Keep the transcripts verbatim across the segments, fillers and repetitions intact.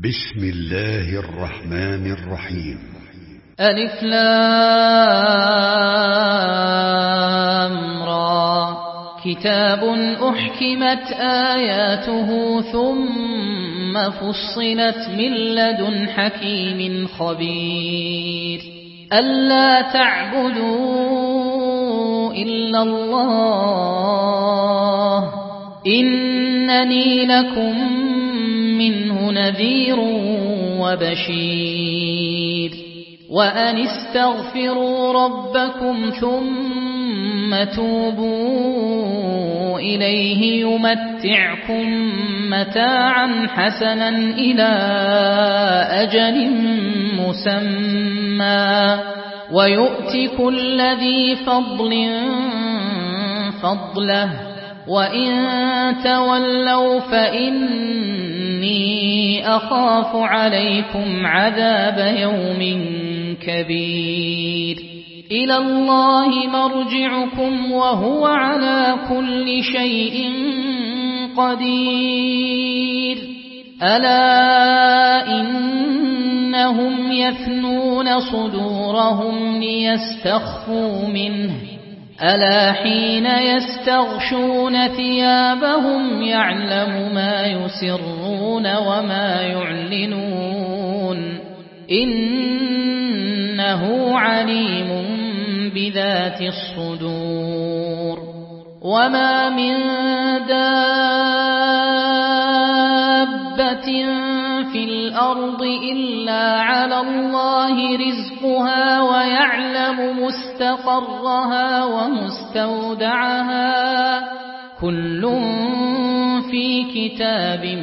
بسم الله الرحمن الرحيم. ألف لام را كتاب أحكمت آياته ثم فصلت من لدن حكيم خبير ألا تعبدوا إلا الله إنني لكم منه نذير وبشير وأن استغفروا ربكم ثم توبوا إليه يمتعكم متاعا حسنا إلى أجل مسمى ويؤت كل ذي فضل فضله وإن تولوا فإني أخاف عليكم عذاب يوم كبير إلى الله مرجعكم وهو على كل شيء قدير ألا إنهم يثنون صدورهم ليستخفوا منه ألا حين يستغشون ثيابهم يعلم ما يسرون وما يعلنون إنه عليم بذات الصدور وما من دابة في الأرض إلا على الله رزقها ويعلم مستقرها ومستودعها كل في كتاب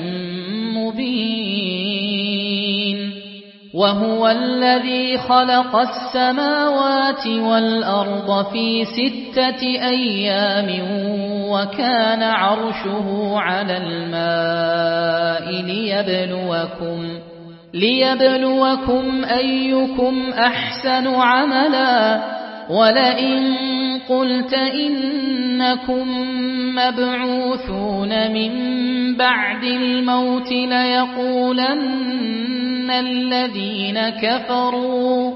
مبين وهو الذي خلق السماوات والأرض في ستة أيام وكان عرشه على الماء ليبلوكم ليبلوكم أيكم أحسن عملا ولئن قلت إنكم مبعوثون من بعد الموت ليقولن الذين كفروا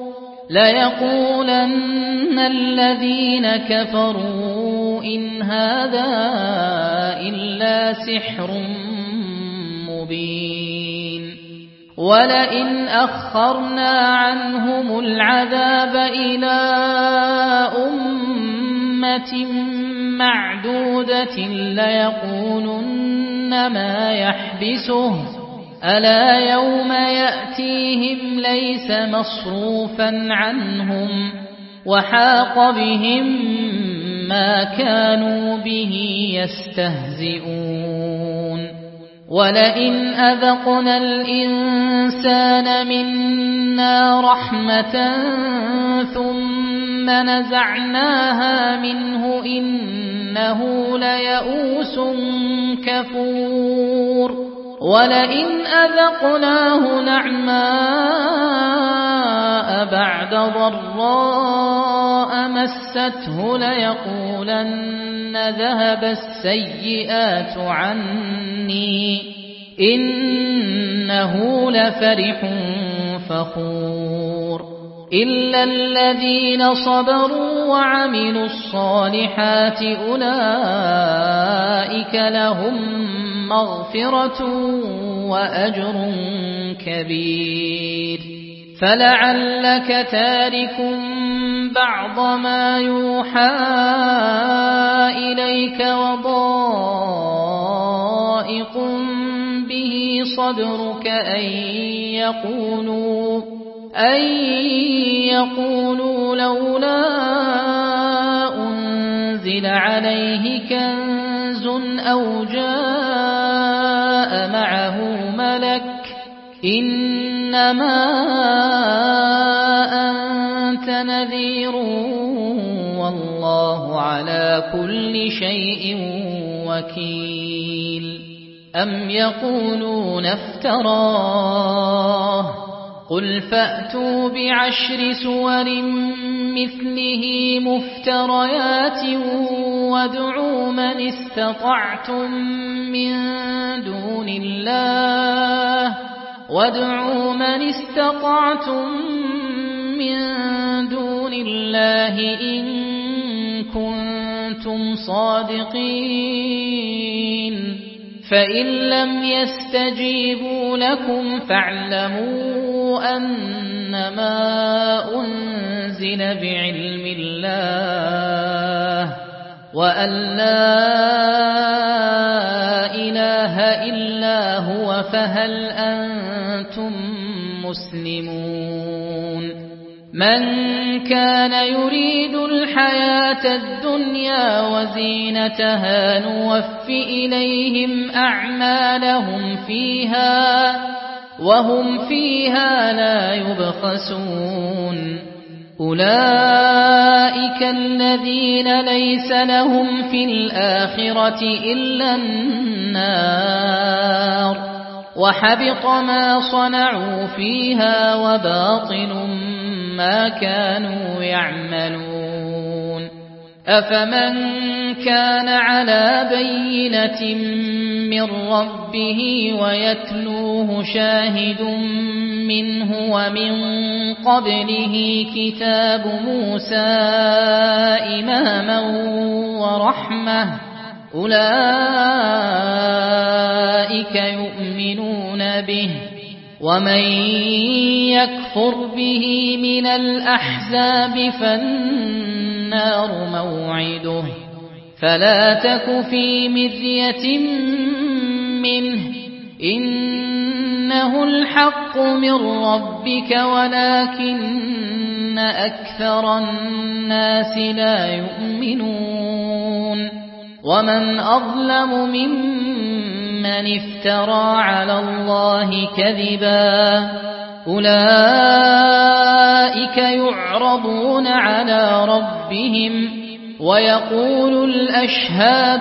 ليقولن الذين كفروا إن هذا إلا سحر مبين ولئن أخرنا عنهم العذاب إلى أمة معدودة ليقولن ما يحبسه ألا يوم يأتيهم ليس مصروفا عنهم وحاق بهم ما كانوا به يستهزئون ولئن أذقنا الإنسان منا رحمة ثم نزعناها منه إنه ليئوس كفور ولئن أذقناه نعماء بعد ضراء مسته ليقولن ذهب السيئات عني إنه لفرح فخور إلا الذين صبروا وعملوا الصالحات أولئك لهم مغفرة وأجر كبير فلعلك تارك بعض ما يوحى إليك وضائق به صدرك أن يقولوا أن يقولوا لولا أنزل عليه كنز أو جاء معه ملك إنما أنت نذير والله على كل شيء وكيل أم يقولون افتراه قل فأتوا بعشر سور مثله مفتريات وادعوا من استطعتم من دون الله وادعوا من استطعتم من دون الله إن كنتم صادقين فإن لم يستجيبوا لكم فاعلموا أنما أنزل بعلم الله وأن لا إله إلا هو فهل أنتم مسلمون من كان يريد الحياة الدنيا وزينتها نوف إليهم أعمالهم فيها وهم فيها لا يبخسون أولئك الذين ليس لهم في الآخرة إلا النار وحبط ما صنعوا فيها وباطل ما كانوا يعملون أفمن كان على بينة من ربه ويتلوه شاهد منه ومن قبله كتاب موسى إماما ورحمة أولئك يؤمنون به ومن يكفر به من الأحزاب فالنار موعده فلا تك في مرية منه إنه الحق من ربك ولكن أكثر الناس لا يؤمنون ومن أظلم ممن افترى على الله كذبا أولئك يعرضون على ربهم ويقول الأشهاد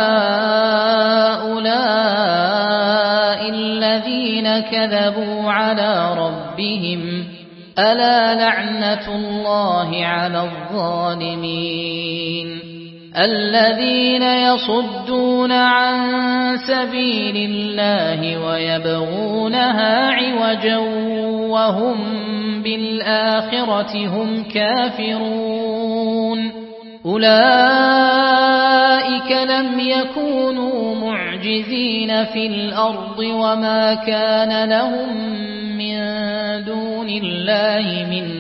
هؤلاء الذين كذبوا على ربهم ألا لعنة الله على الظالمين الذين يصدون عن سبيل الله ويبغونها عوجا وهم بالآخرة هم كافرون أولئك لم يكونوا معجزين في الأرض وما كان لهم من دون الله من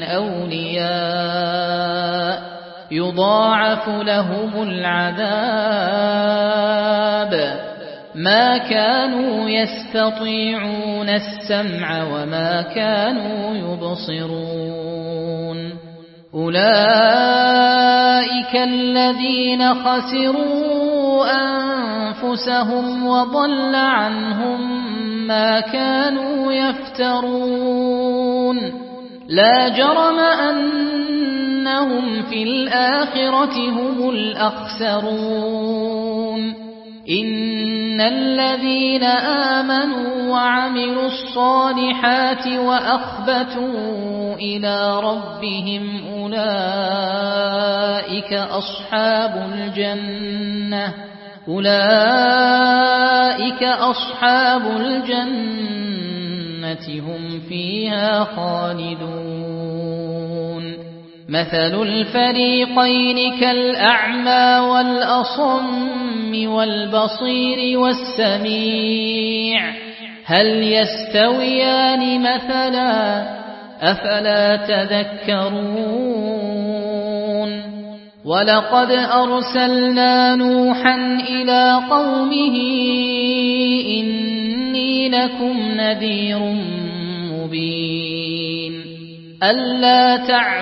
أولياء يضاعف لهم العذاب ما كانوا يستطيعون السمع وما كانوا يبصرون أولئك الذين خسروا أنفسهم وضل عنهم ما كانوا يفترون لا جرم أنهم في الآخرة هم الأخسرون إن الذين آمنوا وعملوا الصالحات وأخبتوا إلى ربهم أولئك أصحاب الجنة أولئك أصحاب الجنة هم فيها خالدون مثل الفريقين كالأعمى والأصم والبصير والسميع هل يستويان مثلا أفلا تذكرون ولقد أرسلنا نوحا إلى قومه إني لكم نذير مبين ألا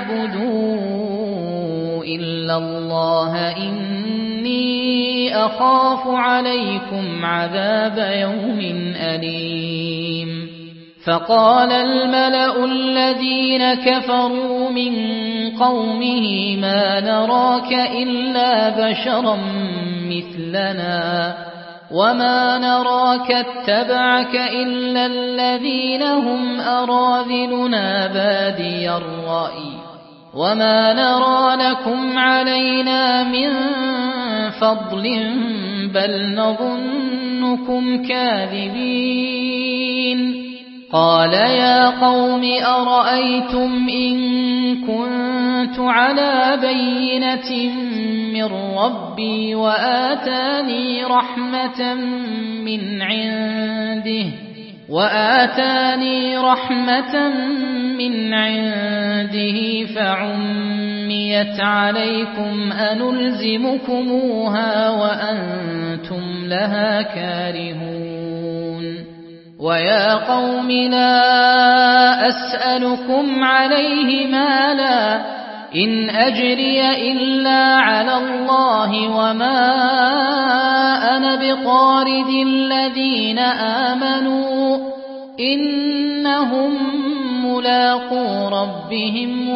تعبدوا إلا الله إني أخاف عليكم عذاب يوم أليم فقال الملأ الذين كفروا من قومه ما نراك إلا بشرا مثلنا وما نراك اتبعك إلا الذين هم أراذلنا بادي الرأي وما نرى لكم علينا من فضل بل نظنكم كاذبين قال يا قوم أرأيتم إن كنت على بينة من ربي وآتاني رحمة من عنده وآتاني رحمة من عنده فعميت عليكم أنلزمكموها وأنتم لها كارهون ويا قوم لا أسألكم عليه مالا إن أجري إلا على الله وما أنا بطارد الذين آمنوا إنهم ملاقو ربهم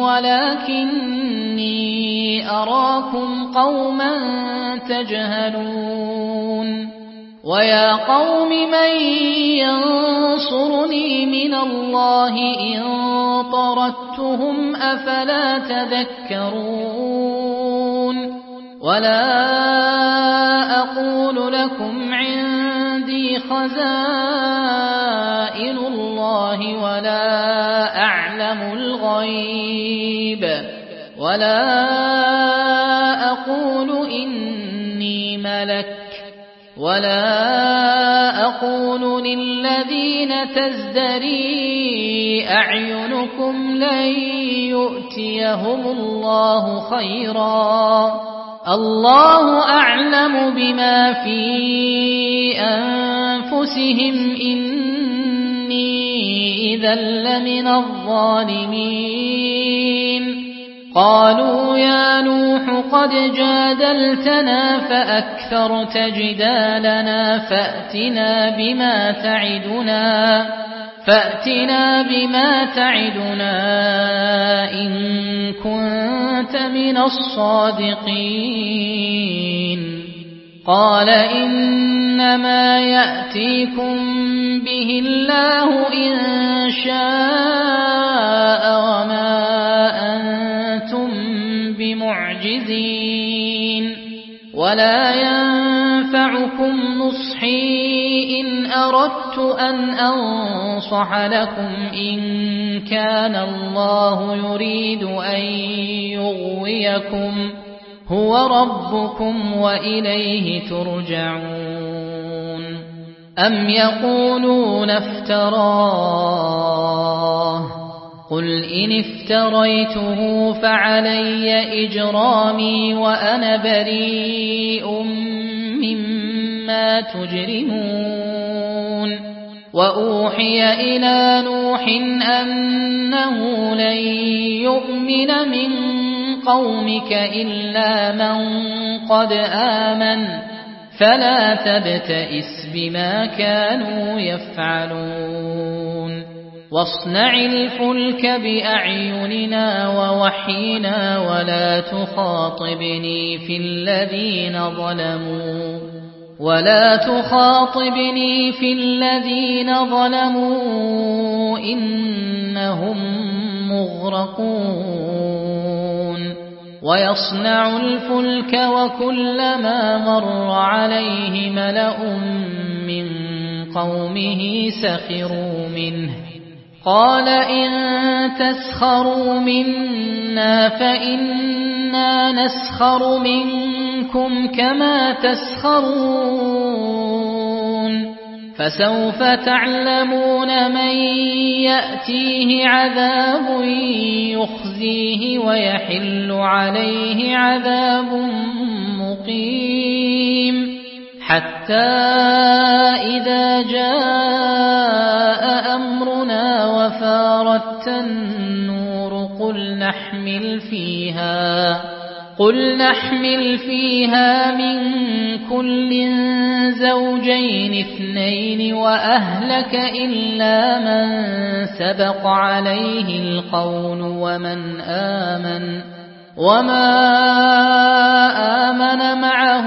ولكني أراكم قوما تجهلون ويا قوم من ينصرني من الله إن طردتهم أفلا تذكرون ولا أقول لكم عندي خزائن الله ولا أعلم الغيب ولا أقول إني ملك ولا أقول للذين تزدري أعينكم لن يؤتيهم الله خيرا الله أعلم بما في أنفسهم إني إذا لمن الظالمين قالوا يا نوح قد جادلتنا فأكثرت جدالنا فأتنا بما تعدنا فأتنا بما تعدنا إن كنت من الصادقين قال إنما يأتيكم به الله إن شاء وما أنتم بمعجزين ولا ينفعكم نصحي إن أردت أن أنصح لكم إن كان الله يريد أن يغويكم هو ربكم وإليه ترجعون أم يقولون افتراه قل إن افتريته فعلي إجرامي وأنا بريء مما تجرمون وأوحي إلى نوح أنه لن يؤمن من قومك إلا من قد آمن فلا تبتئس بما كانوا يفعلون واصنع الفلك بأعيننا ووحينا ولا تخاطبني في الذين ظلموا ولا تخاطبني في الذين ظلموا إنهم مغرقون ويصنع الفلك وكلما مر عليه ملأ من قومه سخروا منه قال إن تسخروا منا فإنا نسخر منكم كما تسخرون فسوف تعلمون من يأتيه عذاب يخزيه ويحل عليه عذاب مقيم حتى إذا جاء أمرنا وفارت النور قل نحمل فيها قل نحمل فيها من كل زوجين اثنين وأهلك إلا من سبق عليه القول ومن آمن وما آمن معه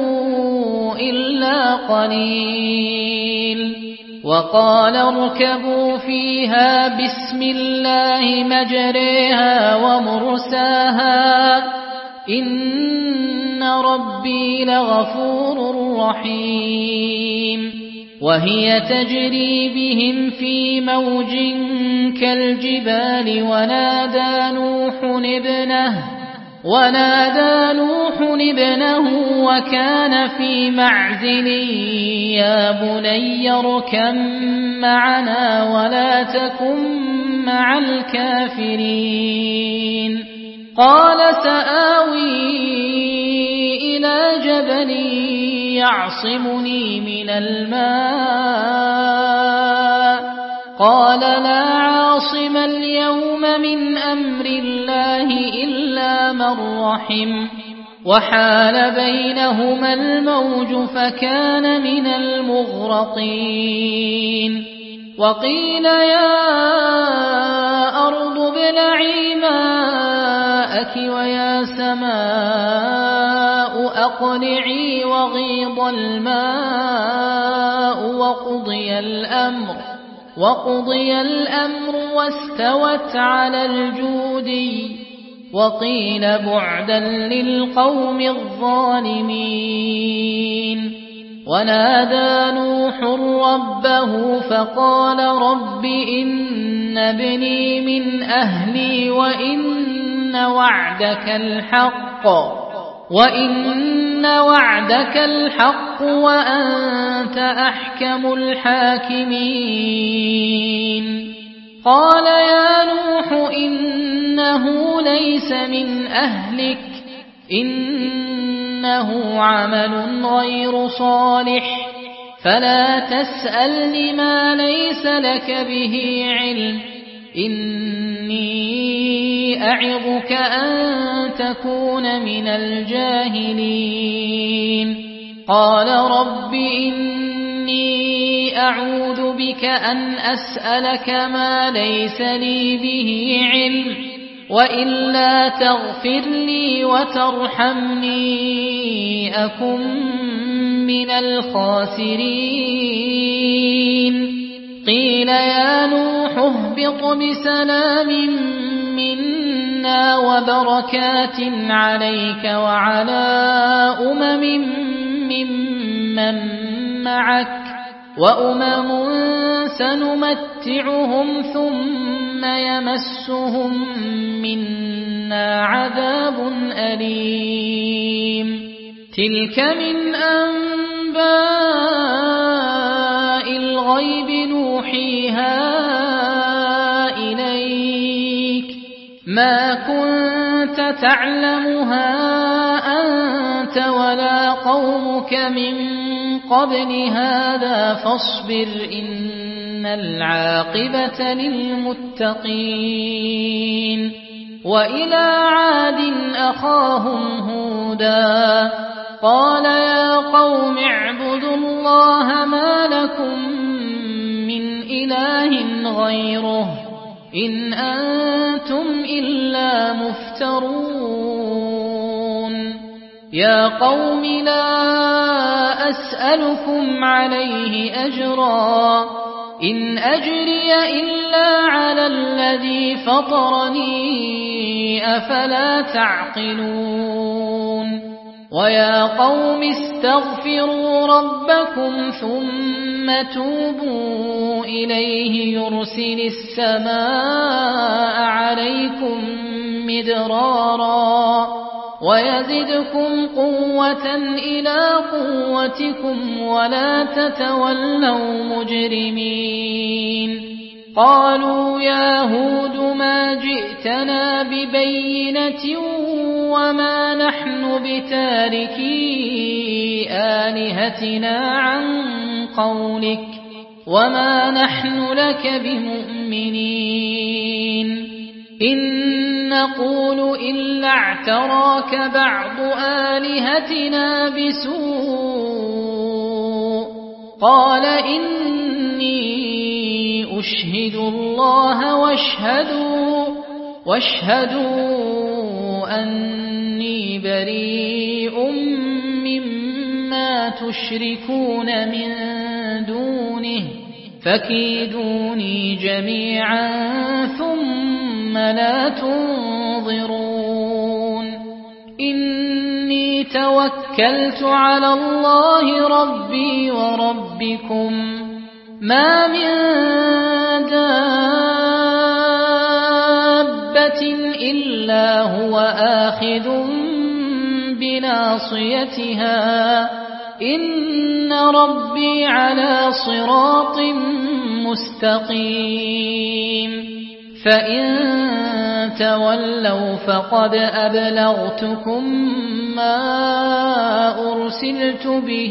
إلا قليل وقال اركبوا فيها بسم الله مجريها ومرساها إن ربي لغفور رحيم وهي تجري بهم في موج كالجبال ونادى نوح ابنه ونادى نوح ابنه وكان في معزل يا بني اركب معنا ولا تكن مع الكافرين قال سآوي إلى جبل يعصمني من الماء قال لا عاصم اليوم من أمر الله إلا من رحم وحال بينهما الموج فكان من المغرقين وقيل يا أرض ابلعي ماءك ويا سماء أقلعي وغيض الماء وقضي الأمر وقضي الأمر واستوت على الجودي وقيل بعدا للقوم الظالمين ونادى نوح ربه فقال رب إن ابني من أهلي وإن وعدك الحق وإن وعدك الحق وأنت أحكم الحاكمين قال يا نوح إنه ليس من أهلك إنه عمل غير صالح فلا تسألني ما ليس لك به علم إني أعظك أن تكون من الجاهلين قال رب إني أعوذ بك أن أسألك ما ليس لي به علم وإلا تغفر لي وترحمني أكن من الخاسرين قيل يا نوح اهبط بسلام منا وبركات عليك وعلى أمم ممن معك وأمم سنمتعهم ثم يمسهم منا عذاب أليم تلك من أنباء الغيب نوحيها إليك ما كنت تعلمها أنت ولا قومك من قبل هذا فاصبر إن العاقبة للمتقين وإلى عاد أخاهم هودا قال يا قوم اعبدوا الله ما لكم من إله غيره إن أنتم إلا مفترون يا قوم لا أسألكم عليه أجرا إن أجري إلا على الذي فطرني أفلا تعقلون ويا قوم استغفروا ربكم ثم توبوا إليه يرسل السماء عليكم مدرارا ويزدكم قوة إلى قوتكم ولا تتولوا مجرمين قالوا يا هود ما جئتنا ببينة وما نحن بتاركي آلهتنا عن قولك وما نحن لك بمؤمنين إن نقول إلا اعتراك بعض آلهتنا بسوء قال إني أشهد الله واشهدوا واشهدوا أني بريء مما تشركون من دونه فكيدوني جميعا ثم لا تنظرون إني توكلت على الله ربي وربكم ما من دابة إلا هو آخذ بناصيتها إن ربي على صراط مستقيم فإن تولوا فقد أبلغتكم ما أرسلت به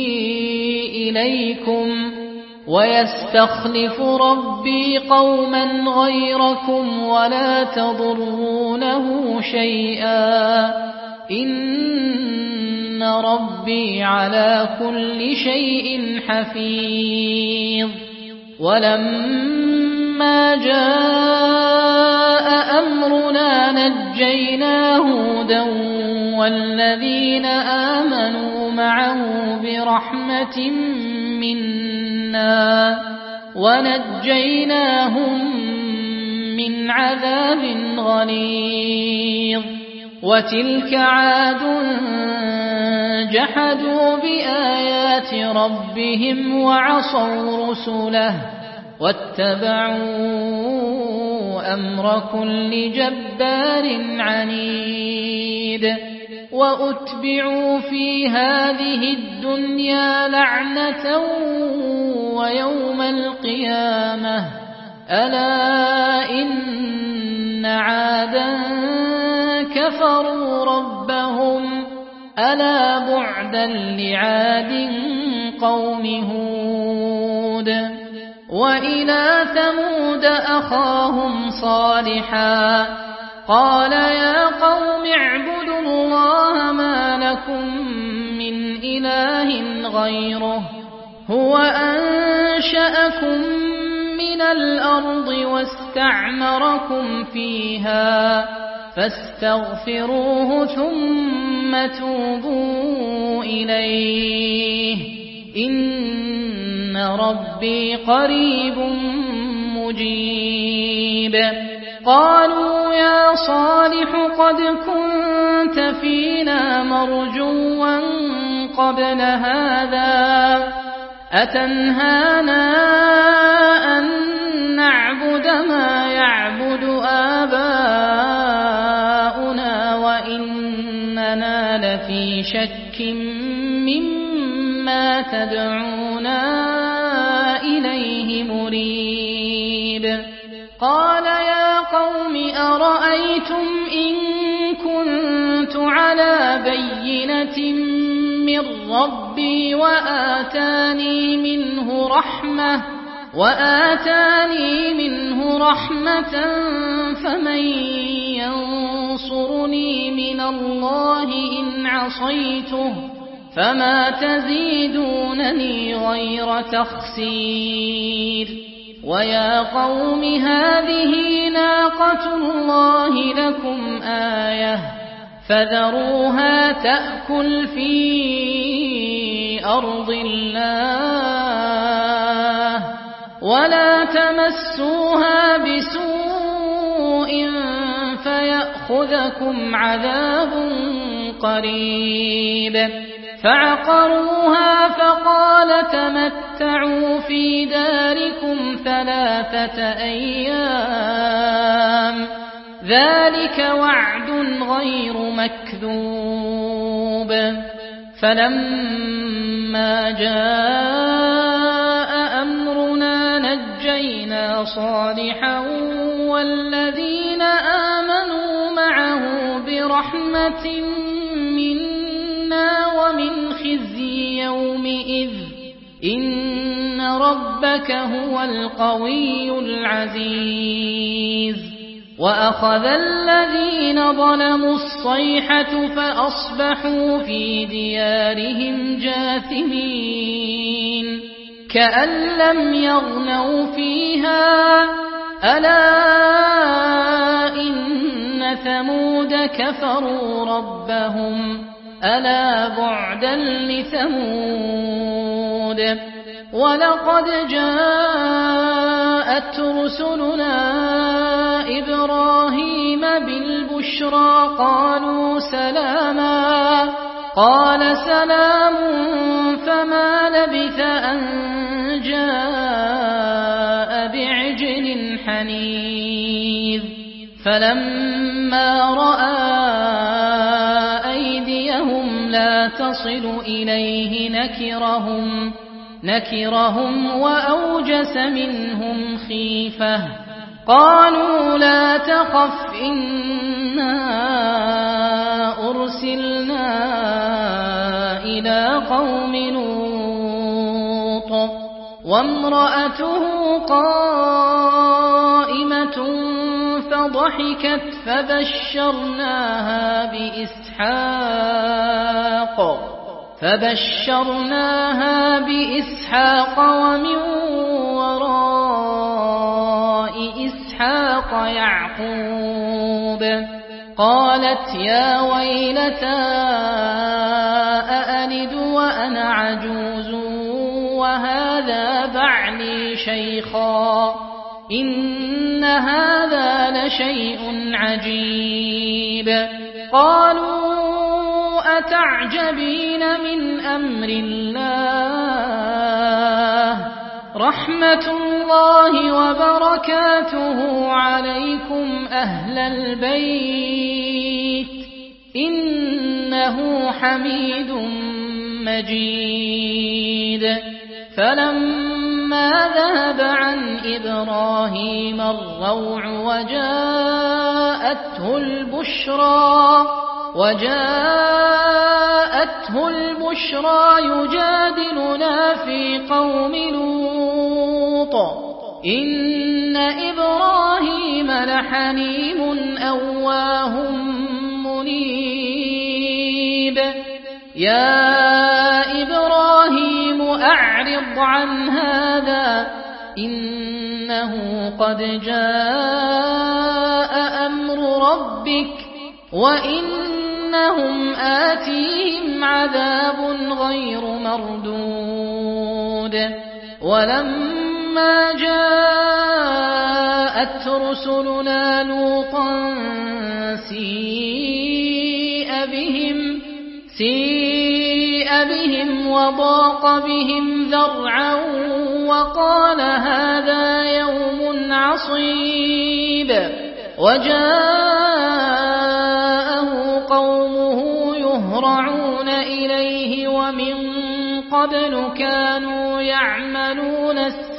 إليكم ويستخلف ربي قوما غيركم ولا تضرونه شيئا إن ربي على كل شيء حفيظ ولما جاء أمرنا نجينا هودا والذين آمنوا معه برحمة منا ونجيناهم من عذاب غليظ وتلك عاد جحدوا بآيات ربهم وعصوا رسله واتبعوا أمر كل جبار عنيد وأتبعوا في هذه الدنيا لعنة ويوم القيامة ألا إن عادا كفروا ربهم ألا بعدا لعاد قوم هود وإلى ثمود أخاهم صالحا قال يا قوم اعبدوا الله ما لكم من إله غيره هو أنشأكم من الأرض واستعمركم فيها فاستغفروه ثم توبوا إليه إن ربي قريب مجيب قالوا يا صالح قد كنت فينا مرجوا قبل هذا أتنهانا أن نعبد ما يعبد آباؤنا وإننا لفي شك مما تدعونا إليه مريب قال يا قوم أرأيتم إن كنت على بينة من ربي وآتاني منه رحمة وآتاني منه رحمة فمن ينصرني من الله إن عصيته فما تزيدونني غير تخسير ويا قوم هذه ناقة الله لكم آية فذروها تأكل في أرض الله ولا تمسوها بسوء فيأخذكم عذاب قريب فعقروها فقال تمتعوا في داركم ثلاثة أيام ذلك وعد غير مكذوب فلما جاء أمرنا نجينا صالحا والذين آمنوا معه برحمة منا ومن خزي يومئذ إن ربك هو القوي العزيز وأخذ الذين ظلموا الصيحة فأصبحوا في ديارهم جاثمين كأن لم يغنوا فيها ألا إن ثمود كفروا ربهم ألا بعدا لثمود ولقد جاءت رسلنا إبراهيم بالبشرى قالوا سلاما قال سلام فما لبث أن جاء نكير فلما رأى أيديهم لا تصل إليه نكرهم نكرهم وأوجس منهم خيفة قالوا لا تخف إنا أرسلنا إلى قوم لوط وامرأته قائمة فضحكت فبشرناها بإسحاق فبشرناها بإسحاق ومن وراء إسحاق يعقوب قالت يا ويلتى أألد وأنا عجوز وهذا بعلي شيخا إن هذا لشيء عجيب قالوا أتعجبين من أمر الله رحمة الله وبركاته عليكم أهل البيت إنه حميد مجيد فلما ذهب عن إبراهيم الروع وجاءته البشرى وجاءته البشرى يجادلنا في قوم لوط إن إبراهيم لحليم أواه منيب يا إبراهيم أعرض عن هذا إنه قد جاء أمر ربك وإنهم آتيهم عذاب غير مردود ولما جاءت رسلنا لوطا سيء بهم سيء بهم وضاق بهم ذرعا وقال هذا يوم عصيب وجاءه قومه يهرعون إليه ومن قبل كانوا يعملون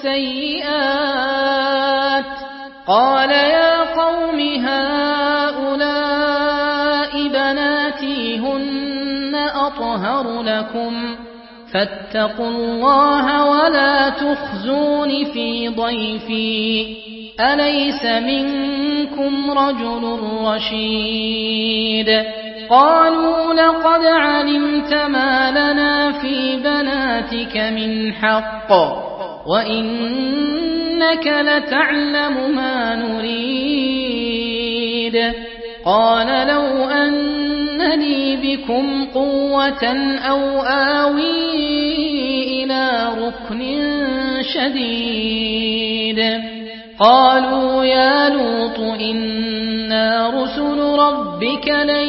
السيئات قال يا قوم هؤلاء بناتي هن أطهر لكم فاتقوا الله ولا تخزون في ضيفي أليس منكم رجل رشيد قالوا لقد علمت ما لنا في بناتك من حق وإنك لتعلم ما نريد قال لو أن لي بكم قوة أو آوي إلى ركن شديد قالوا يا لوط إنا رسل ربك لن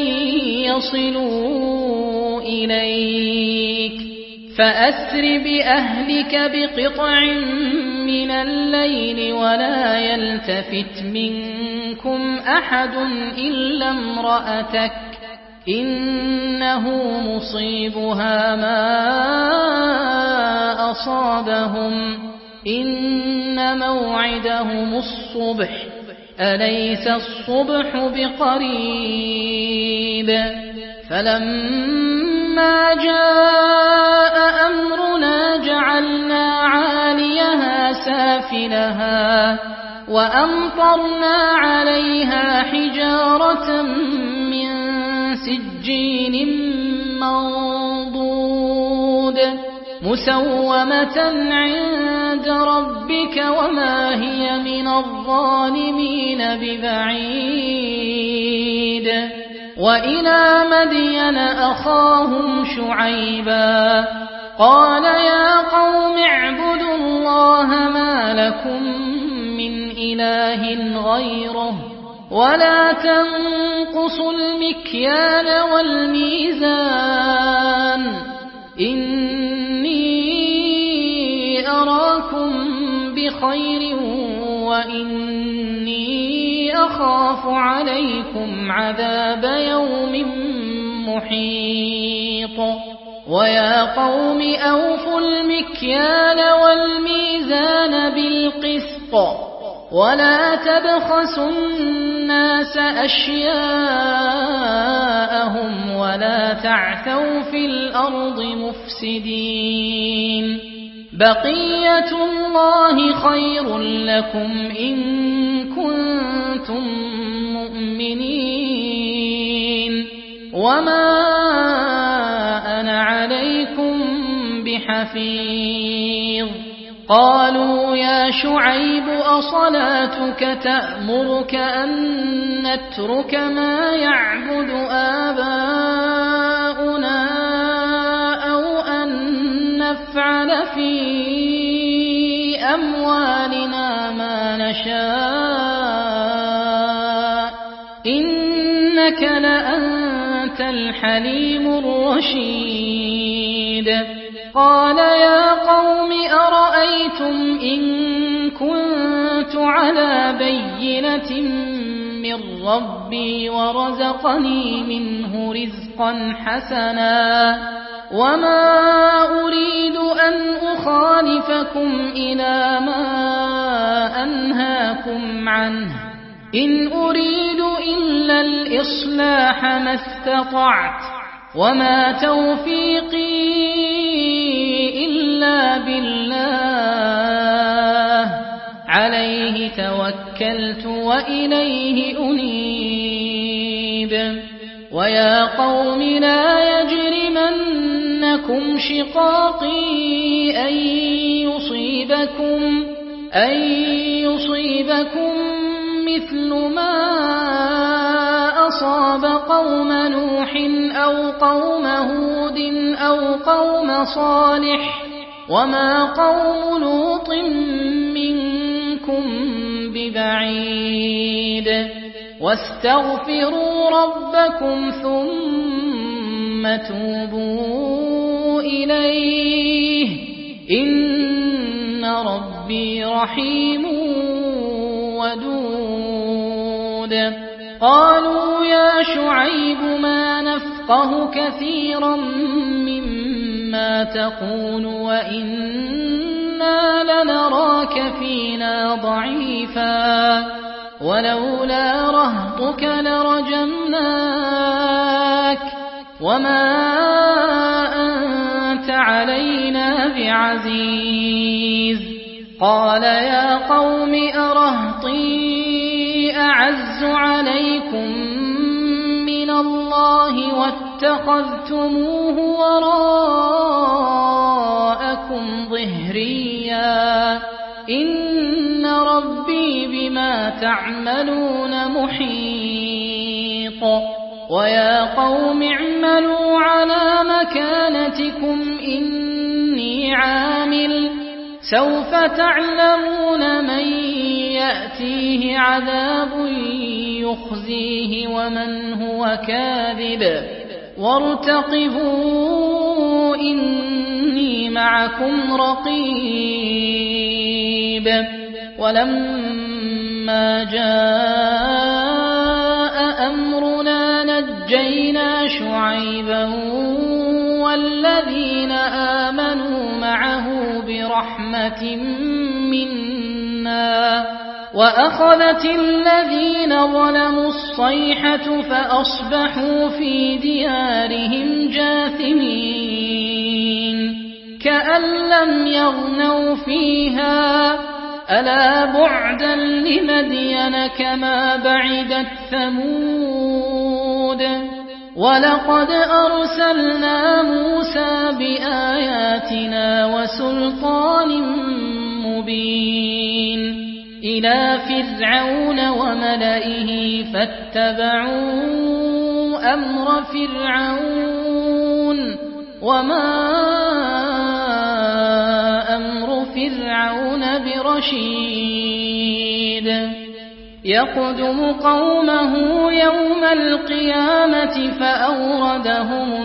يصلوا إليك فأسر بأهلك بقطع من الليل ولا يلتفت منكم أحد إلا امرأتك إنه مصيبها ما أصابهم إن موعدهم الصبح أليس الصبح بقريب فلما جاء أمرنا جعلنا عاليها سافلها وأمطرنا عليها حجارة من سجيل منضود مسومة عند ربك وما هي من الظالمين ببعيد وإلى مدين أخاهم شعيبا قال يا قوم اعبدوا الله ما لكم من إله غيره ولا تنقصوا المكيال والميزان إني أراكم بخير وإني أخاف عليكم عذاب يوم محيط ويا قوم أوفوا المكيال والميزان بالقسط ولا تبخسوا الناس أشياءهم ولا تعثوا في الأرض مفسدين بقية الله خير لكم إن كنتم مؤمنين وما أنا عليكم بحفيظ قالوا يا شعيب أصلاتك تأمرك أن نترك ما يعبد آباؤنا أو أن نفعل في أموالنا ما نشاء إنك لأنت الحليم الرشيد قال يا قوم أرأيتم إن كنت على بينة من ربي ورزقني منه رزقا حسنا وما أريد أن أخالفكم إلى ما أنهاكم عنه إن أريد إلا الإصلاح ما استطعت وما توفيقي إلا بالله عليه توكلت وإليه أنيب ويا قوم لا يجرمنكم شقاقي أن يصيبكم أن يصيبكم مثل ما أصاب قوم نوح أو قوم هود أو قوم صالح وما قوم لوط منكم ببعيد واستغفروا ربكم ثم توبوا إليه إن ربي رحيم ودود قالوا يا شعيب ما نفقه كثيرا مما تقول وإنا لنراك فينا ضعيفا ولولا رهطك لرجمناك وما أنت علينا بعزيز قال يا قوم أرهطي أعز عليكم من الله واتخذتموه وراءكم ظهريا إن ربي بما تعملون محيط ويا قوم اعملوا على مكانتكم إني عامل سوف تعلمون من يأتيه عذاب يخزيه ومن هو كاذب وارتقبوا إني معكم رقيب ولما جاء أمرنا نجينا شعيبا والذين آمنوا معه برحمة منا وأخذت الذين ظلموا الصيحة فأصبحوا في ديارهم جاثمين كأن لم يغنوا فيها ألا بعدا لمدين كما بعدت ثمود ولقد أرسلنا موسى بآياتنا وسلطان مبين إلى فرعون وملئه فاتبعوا أمر فرعون وما أمر فرعون برشيد يقدم قومه يوم القيامة فأوردهم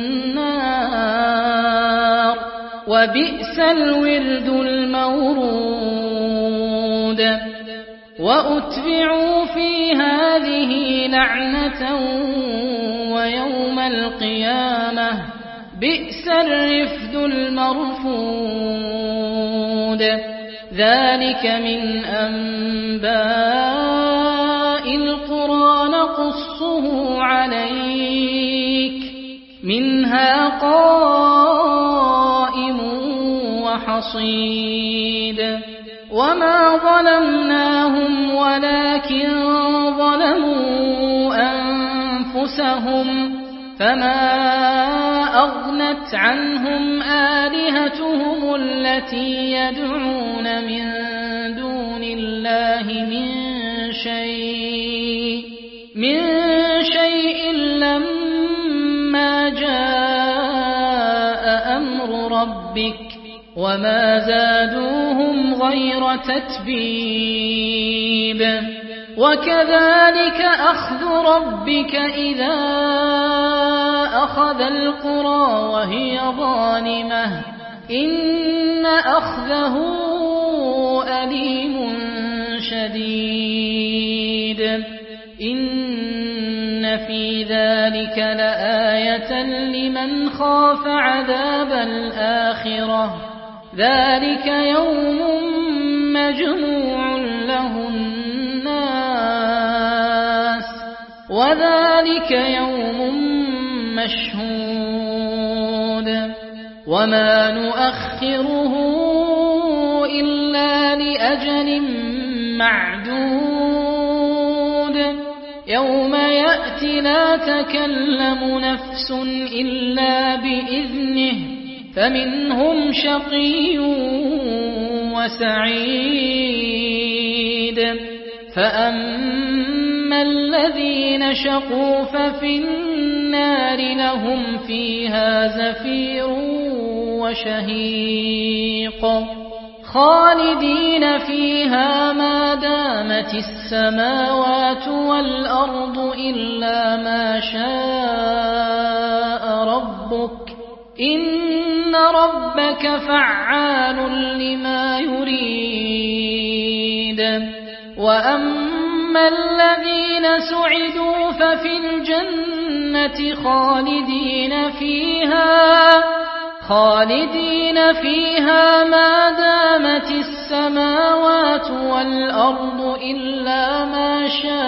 النار وبئس الورد المورود وأتبعوا في هذه لعنة ويوم القيامة بئس الرفد المرفود ذلك من أنباء القرى نقصه عليك منها قائم وحصيد وما ظلمناهم ولكن ظلموا أنفسهم فما أغنت عنهم آلهتهم التي يدعون من دون الله من شيء من شيء لما جاء أمر ربك وما زادوهم غير تتبيب وكذلك أخذ ربك إذا أخذ القرى وهي ظالمة إن أخذه أليم شديد إن في ذلك لآية لمن خاف عذاب الآخرة ذلك يوم مجموع له الناس وذلك يوم مشهود وما نؤخره إلا لأجل معدود يوم يأتي لا تكلم نفس إلا بإذنه فمنهم شقي وسعيد فأما الذين شقوا ففي النار لهم فيها زفير وشهيق خالدين فيها ما دامت السماوات والأرض إلا ما شاء ربك إن ربك فعال لما يريد وأما الذين سعدوا ففي الجنة خالدين فيها خالدين فيها ما دامت السماوات والأرض إلا ما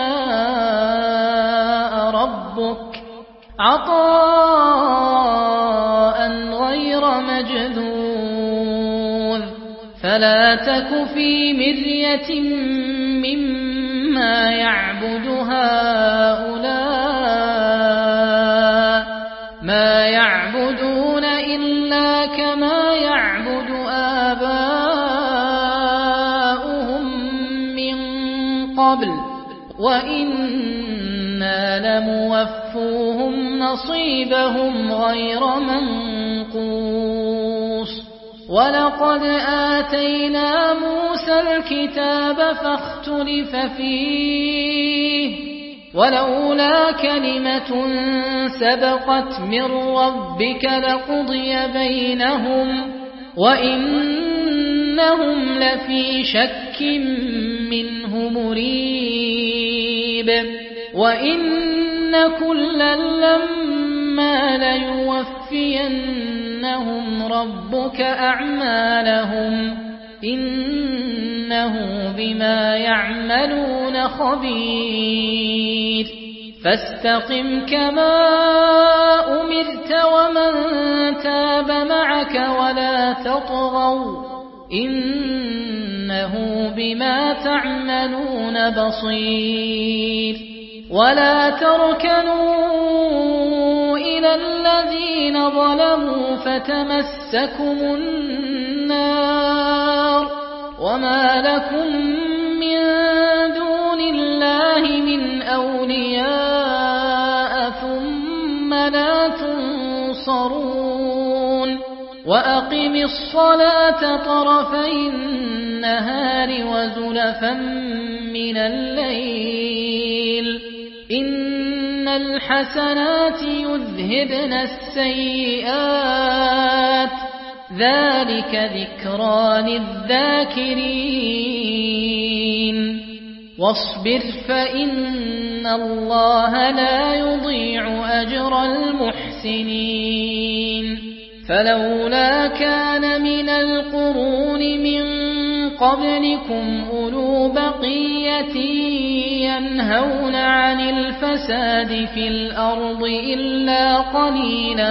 شاء ربك عطاء غير مجذوذ فلا تك في مرية مما يعبد هؤلاء ما يعبدون إلا كما يعبد آباؤهم من قبل وإنا لموفوهم نصيبهم غير منقوص ولقد آتينا موسى الكتاب فاختلف فيه ولولا كلمة سبقت من ربك لقضي بينهم وإنهم لفي شك منه مريب وإن كلا لما ليوفينهم ربك أعمالهم إنه بما يعملون خبير فاستقم كما أمرت ومن تاب معك ولا تطغوا إنه بما تعملون بصير ولا تركنوا إلى الذين ظلموا فتمسكم النار وما لكم من دون الله من أولياء ثم لا تنصرون وأقم الصلاة طرفي النهار وزلفا من الليل إن الحسنات يذهبن السيئات ذلك ذكرى للذاكرين واصبر فإن الله لا يضيع أجر المحسنين فلولا كان من القرون من قبلكم أولو بقية ينهون عن الفساد في الأرض إلا قليلا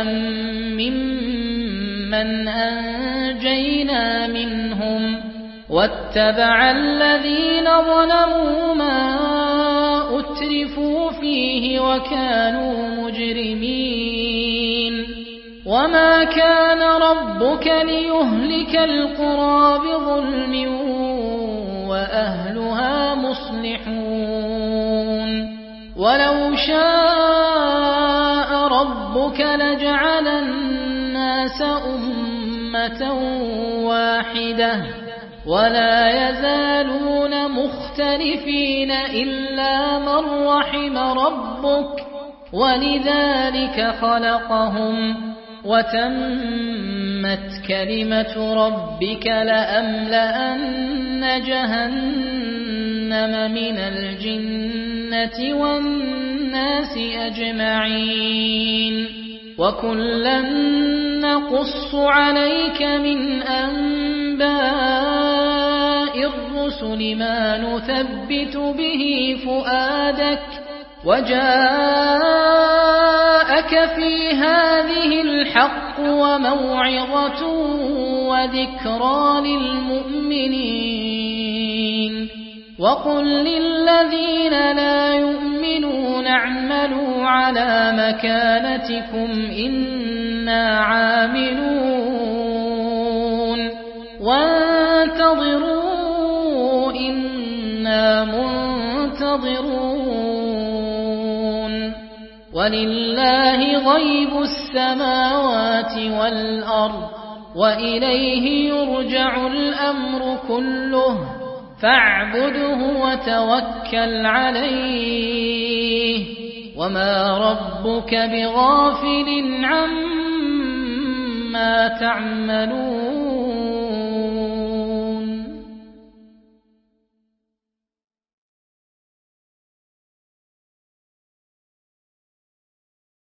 ممن أنجينا منهم واتبع الذين ظلموا ما أترفوا فيه وكانوا مجرمين وما كان ربك ليهلك القرى بظلم وأهلها مصلحون ولو شاء ربك لجعل الناس أمة واحدة ولا يزالون مختلفين إلا من رحم ربك ولذلك خلقهم وتمت كلمة ربك لأملأن جهنم من الجنة والناس أجمعين وكلا نقص عليك من أنباء الرسل ما نثبت به فؤادك وجاءك في هذه الحق وموعظة وذكرى للمؤمنين وقل للذين لا يؤمنون اعملوا على مكانتكم إنا عاملون وانتظروا إنا منتظرون ولله غيب السماوات والأرض وإليه يرجع الأمر كله فاعبده وتوكل عليه وما ربك بغافل عما تعملون